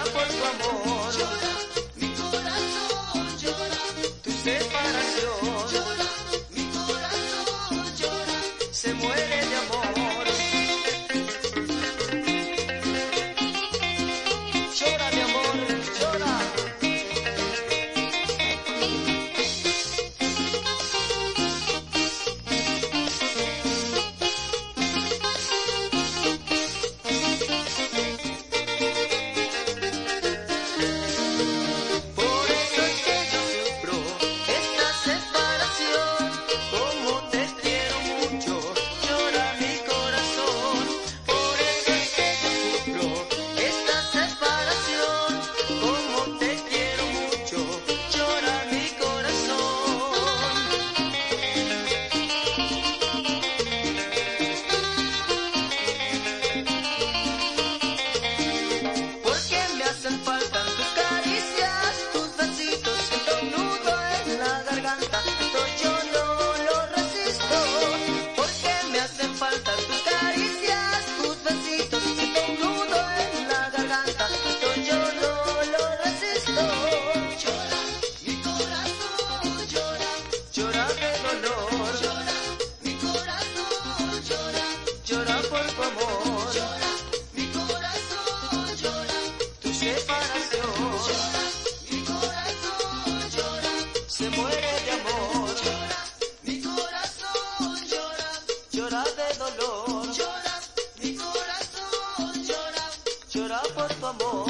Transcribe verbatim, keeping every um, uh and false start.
por tu amor. Llora, mi corazón llora. Tu separación. Llora, mi corazón llora. Se muere de amor. Llora, mi amor, llora. Por eso es que yo sufro esta separación. Como te quiero mucho, llora mi corazón. Por eso es que yo sufro esta separación. Como te quiero mucho, llora mi corazón. Porque me hacen falta tus caricias, tus besitos, siento un nudo en la garganta, esto yo no lo resisto. Porque me hacen falta tus caricias, tus besitos, siento un nudo en la garganta, esto yo no lo resisto. Llora, mi corazón llora. Llora de dolor, Llora, mi corazón llora. llora por tu amor, Llora, mi corazón llora. tu separación. Llora, mi corazón llora. Se muere de amor, Llora, mi corazón llora. llora de dolor, Llora, mi corazón llora. llora por tu amor.